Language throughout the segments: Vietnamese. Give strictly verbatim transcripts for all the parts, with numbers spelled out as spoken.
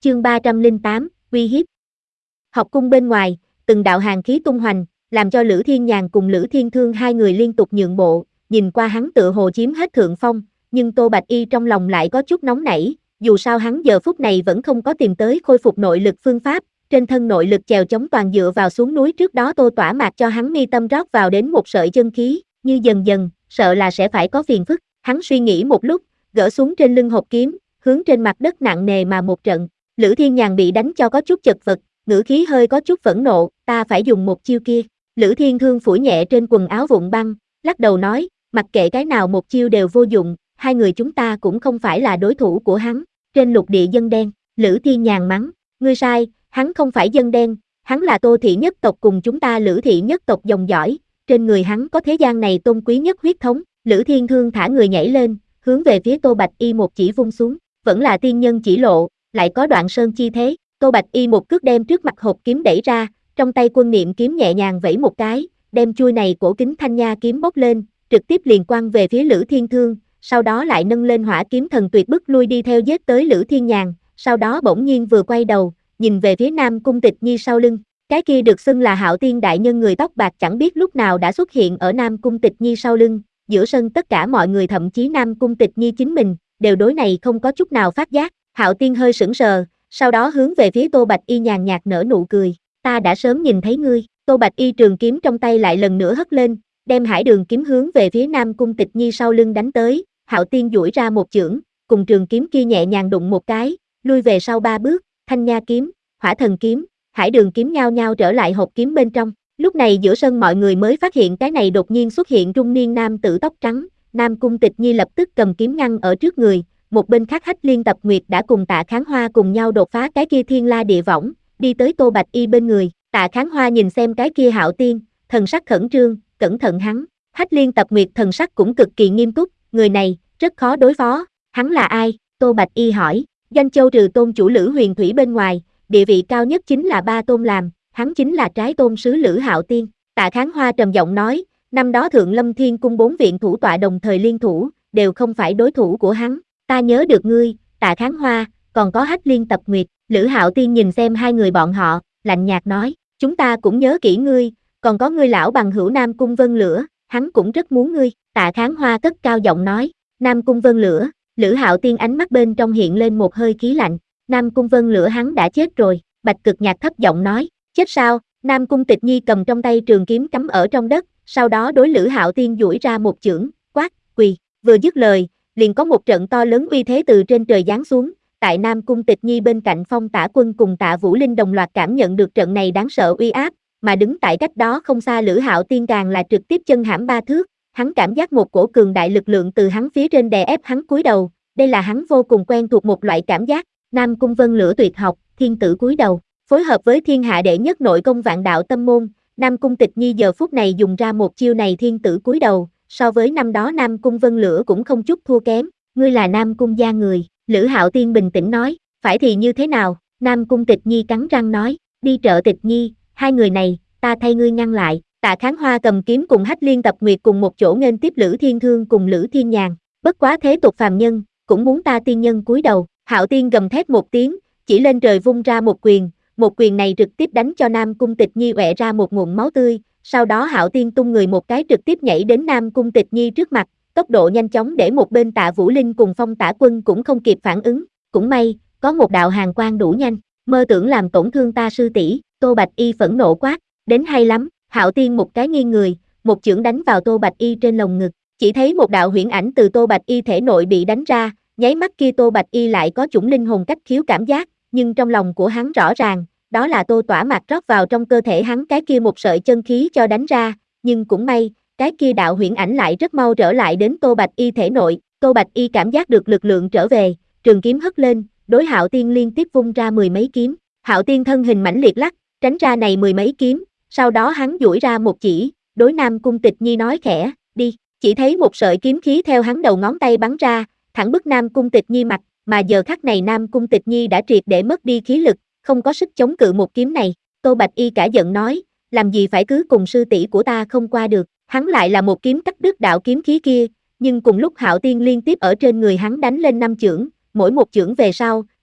Chương ba trăm lẻ tám, uy hiếp. Học cung bên ngoài, từng đạo hàn khí tung hoành, làm cho Lữ Thiên Nhàn cùng Lữ Thiên Thương hai người liên tục nhượng bộ, nhìn qua hắn tựa hồ chiếm hết thượng phong, nhưng Tô Bạch Y trong lòng lại có chút nóng nảy, dù sao hắn giờ phút này vẫn không có tìm tới khôi phục nội lực phương pháp, trên thân nội lực chèo chống toàn dựa vào xuống núi trước đó Tô Tỏa Mạc cho hắn mi tâm rót vào đến một sợi chân khí, như dần dần, sợ là sẽ phải có phiền phức, hắn suy nghĩ một lúc, gỡ xuống trên lưng hộp kiếm, hướng trên mặt đất nặng nề mà một trận. Lữ Thiên Nhàn bị đánh cho có chút chật vật, ngữ khí hơi có chút phẫn nộ, ta phải dùng một chiêu kia. Lữ Thiên Thương phủi nhẹ trên quần áo vụn băng, lắc đầu nói, mặc kệ cái nào một chiêu đều vô dụng, hai người chúng ta cũng không phải là đối thủ của hắn. Trên lục địa dân đen, Lữ Thiên Nhàn mắng, ngươi sai, hắn không phải dân đen, hắn là Tô thị nhất tộc cùng chúng ta Lữ thị nhất tộc dòng dõi, trên người hắn có thế gian này tôn quý nhất huyết thống. Lữ Thiên Thương thả người nhảy lên, hướng về phía Tô Bạch Y một chỉ vung xuống, vẫn là tiên nhân chỉ lộ, lại có đoạn sơn chi thế. Tô Bạch Y một cước đem trước mặt hộp kiếm đẩy ra, trong tay quân niệm kiếm nhẹ nhàng vẫy một cái, đem chuôi này cổ kính thanh nha kiếm bốc lên, trực tiếp liền quăng về phía Lữ Thiên Thương, sau đó lại nâng lên hỏa kiếm thần tuyệt bức lui đi theo giết tới Lữ Thiên Nhàn, sau đó bỗng nhiên vừa quay đầu, nhìn về phía Nam Cung Tịch Nhi sau lưng, cái kia được xưng là Hạo Tiên đại nhân người tóc bạc chẳng biết lúc nào đã xuất hiện ở Nam Cung Tịch Nhi sau lưng, giữa sân tất cả mọi người thậm chí Nam Cung Tịch Nhi chính mình, đều đối này không có chút nào phát giác. Hạo Tiên hơi sững sờ, sau đó hướng về phía Tô Bạch Y nhàn nhạt nở nụ cười, ta đã sớm nhìn thấy ngươi. Tô Bạch Y trường kiếm trong tay lại lần nữa hất lên, đem hải đường kiếm hướng về phía Nam Cung Tịch Nhi sau lưng đánh tới. Hạo Tiên duỗi ra một chưởng, cùng trường kiếm kia nhẹ nhàng đụng một cái, lui về sau ba bước, thanh nha kiếm, hỏa thần kiếm, hải đường kiếm nhao nhao trở lại hộp kiếm bên trong. Lúc này giữa sân mọi người mới phát hiện cái này đột nhiên xuất hiện trung niên nam tử tóc trắng. Nam Cung Tịch Nhi lập tức cầm kiếm ngăn ở trước người, một bên khác Hách Liên Tập Nguyệt đã cùng Tạ Kháng Hoa cùng nhau đột phá cái kia thiên la địa võng, đi tới Tô Bạch Y bên người. Tạ Kháng Hoa nhìn xem cái kia Hạo Tiên, thần sắc khẩn trương, cẩn thận hắn. Hách Liên Tập Nguyệt thần sắc cũng cực kỳ nghiêm túc, người này rất khó đối phó. Hắn là ai? Tô Bạch Y hỏi. Doanh Châu trừ tôn chủ Lữ Huyền Thủy bên ngoài, địa vị cao nhất chính là Ba Tôn làm, hắn chính là trái tôn sứ Lữ Hạo Tiên. Tạ Kháng Hoa trầm giọng nói, năm đó Thượng Lâm Thiên cung bốn viện thủ tọa đồng thời liên thủ, đều không phải đối thủ của hắn. Ta nhớ được ngươi, Tạ Kháng Hoa, còn có Hách Liên Tập Nguyệt. Lữ Hạo Tiên nhìn xem hai người bọn họ, lạnh nhạt nói, chúng ta cũng nhớ kỹ ngươi, còn có ngươi lão bằng hữu Nam Cung Vân Lửa, hắn cũng rất muốn ngươi. Tạ Kháng Hoa cất cao giọng nói, Nam Cung Vân Lửa. Lữ Hạo Tiên ánh mắt bên trong hiện lên một hơi khí lạnh, Nam Cung Vân Lửa hắn đã chết rồi. Bạch Cực Nhạc thấp giọng nói, chết sao? Nam Cung Tịch Nhi cầm trong tay trường kiếm cắm ở trong đất, sau đó đối Lữ Hạo Tiên duỗi ra một chưởng, quát, quỳ. Vừa dứt lời, liền có một trận to lớn uy thế từ trên trời giáng xuống. Tại Nam Cung Tịch Nhi bên cạnh Phong Tả Quân cùng Tạ Vũ Linh đồng loạt cảm nhận được trận này đáng sợ uy áp, mà đứng tại cách đó không xa Lữ Hạo Tiên càng là trực tiếp chân hãm ba thước. Hắn cảm giác một cổ cường đại lực lượng từ hắn phía trên đè ép hắn cúi đầu, đây là hắn vô cùng quen thuộc một loại cảm giác. Nam Cung Vân Lửa tuyệt học, thiên tử cúi đầu, phối hợp với thiên hạ đệ nhất nội công vạn đạo tâm môn, Nam Cung Tịch Nhi giờ phút này dùng ra một chiêu này thiên tử cúi đầu, so với năm đó Nam Cung Vân Lửa cũng không chút thua kém. Ngươi là Nam Cung gia người, Lữ Hạo Tiên bình tĩnh nói, phải thì như thế nào? Nam Cung Tịch Nhi cắn răng nói, đi trợ Tịch Nhi, hai người này, ta thay ngươi ngăn lại. Tạ Kháng Hoa cầm kiếm cùng Hách Liên Tập Nguyệt cùng một chỗ nghênh tiếp Lữ Thiên Thương cùng Lữ Thiên Nhàn, bất quá thế tục phàm nhân, cũng muốn ta tiên nhân cúi đầu. Hạo Tiên gầm thét một tiếng, chỉ lên trời vung ra một quyền, một quyền này trực tiếp đánh cho Nam Cung Tịch Nhi ọe ra một ngụm máu tươi, sau đó Hạo Tiên tung người một cái trực tiếp nhảy đến Nam Cung Tịch Nhi trước mặt, tốc độ nhanh chóng để một bên Tạ Vũ Linh cùng Phong Tả Quân cũng không kịp phản ứng, cũng may, có một đạo hàn quang đủ nhanh, mơ tưởng làm tổn thương ta sư tỷ. Tô Bạch Y phẫn nộ quát, đến hay lắm. Hạo Tiên một cái nghiêng người, một chưởng đánh vào Tô Bạch Y trên lồng ngực, chỉ thấy một đạo huyễn ảnh từ Tô Bạch Y thể nội bị đánh ra, nháy mắt kia Tô Bạch Y lại có chủng linh hồn cách khiếu cảm giác, nhưng trong lòng của hắn rõ ràng, đó là Tô Tỏa Mạc rót vào trong cơ thể hắn cái kia một sợi chân khí cho đánh ra, nhưng cũng may, cái kia đạo huyễn ảnh lại rất mau trở lại đến Tô Bạch Y thể nội. Tô Bạch Y cảm giác được lực lượng trở về, trường kiếm hất lên, đối Hạo Tiên liên tiếp vung ra mười mấy kiếm. Hạo Tiên thân hình mãnh liệt lắc, tránh ra này mười mấy kiếm, sau đó hắn duỗi ra một chỉ, đối Nam Cung Tịch Nhi nói khẽ, đi. Chỉ thấy một sợi kiếm khí theo hắn đầu ngón tay bắn ra, thẳng bức Nam Cung Tịch Nhi mặt, mà giờ khắc này Nam Cung Tịch Nhi đã triệt để mất đi khí lực, không có sức chống cự một kiếm này. Tô Bạch Y cả giận nói, làm gì phải cứ cùng sư tỷ của ta không qua được. Hắn lại là một kiếm cắt đứt đạo kiếm khí kia, nhưng cùng lúc Hạo Tiên liên tiếp ở trên người hắn đánh lên năm chưởng, mỗi một chưởng về sau,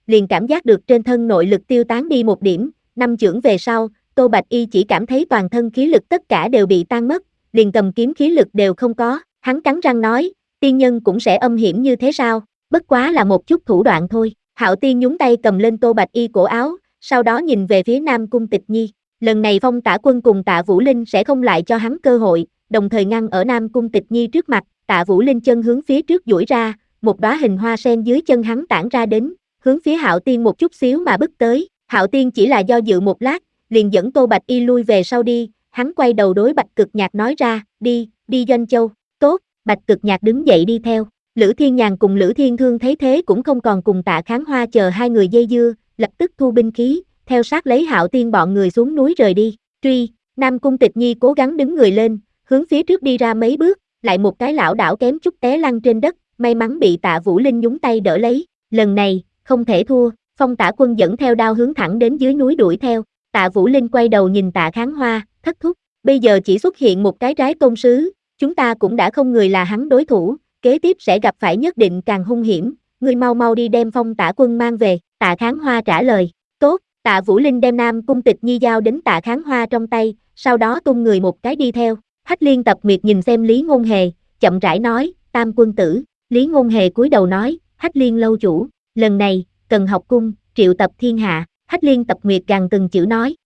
liền cảm giác được trên thân nội lực tiêu tán đi một điểm, năm chưởng về sau, Tô Bạch Y chỉ cảm thấy toàn thân khí lực tất cả đều bị tan mất, liền cầm kiếm khí lực đều không có, hắn cắn răng nói, tiên nhân cũng sẽ âm hiểm như thế sao, bất quá là một chút thủ đoạn thôi. Hạo Tiên nhúng tay cầm lên Tô Bạch Y cổ áo, sau đó nhìn về phía Nam Cung Tịch Nhi, lần này Phong Tả Quân cùng Tạ Vũ Linh sẽ không lại cho hắn cơ hội, đồng thời ngăn ở Nam Cung Tịch Nhi trước mặt, Tạ Vũ Linh chân hướng phía trước duỗi ra, một đóa hình hoa sen dưới chân hắn tản ra đến, hướng phía Hạo Tiên một chút xíu mà bước tới, Hạo Tiên chỉ là do dự một lát, liền dẫn Tô Bạch Y lui về sau đi, hắn quay đầu đối Bạch Cực Nhạc nói ra, đi, đi Doanh Châu, tốt, Bạch Cực Nhạc đứng dậy đi theo, Lữ Thiên Nhàn cùng Lữ Thiên Thương thấy thế cũng không còn cùng Tạ Kháng Hoa chờ hai người dây dưa, lập tức thu binh khí, theo sát lấy Hạo Tiên bọn người xuống núi rời đi, truy, Nam Cung Tịch Nhi cố gắng đứng người lên, hướng phía trước đi ra mấy bước, lại một cái lảo đảo kém chút té lăn trên đất, may mắn bị Tạ Vũ Linh nhúng tay đỡ lấy, lần này, không thể thua, Phong Tả Quân dẫn theo đao hướng thẳng đến dưới núi đuổi theo, Tạ Vũ Linh quay đầu nhìn Tạ Kháng Hoa, thất thúc, bây giờ chỉ xuất hiện một cái trái tôn sứ, chúng ta cũng đã không người là hắn đối thủ, kế tiếp sẽ gặp phải nhất định càng hung hiểm, ngươi mau mau đi đem Phong Tả Quân mang về, Tạ Kháng Hoa trả lời, tốt, Tạ Vũ Linh đem Nam Cung Tịch Nhi giao đến Tạ Kháng Hoa trong tay, sau đó tung người một cái đi theo, Hách Liên Tập Nguyệt nhìn xem Lý Ngôn Hề, chậm rãi nói, Tam quân tử, Lý Ngôn Hề cúi đầu nói, Hách Liên lâu chủ, lần này, cần học cung, triệu tập thiên hạ, Hách Liên Tập Nguyệt gằn từng chữ nói,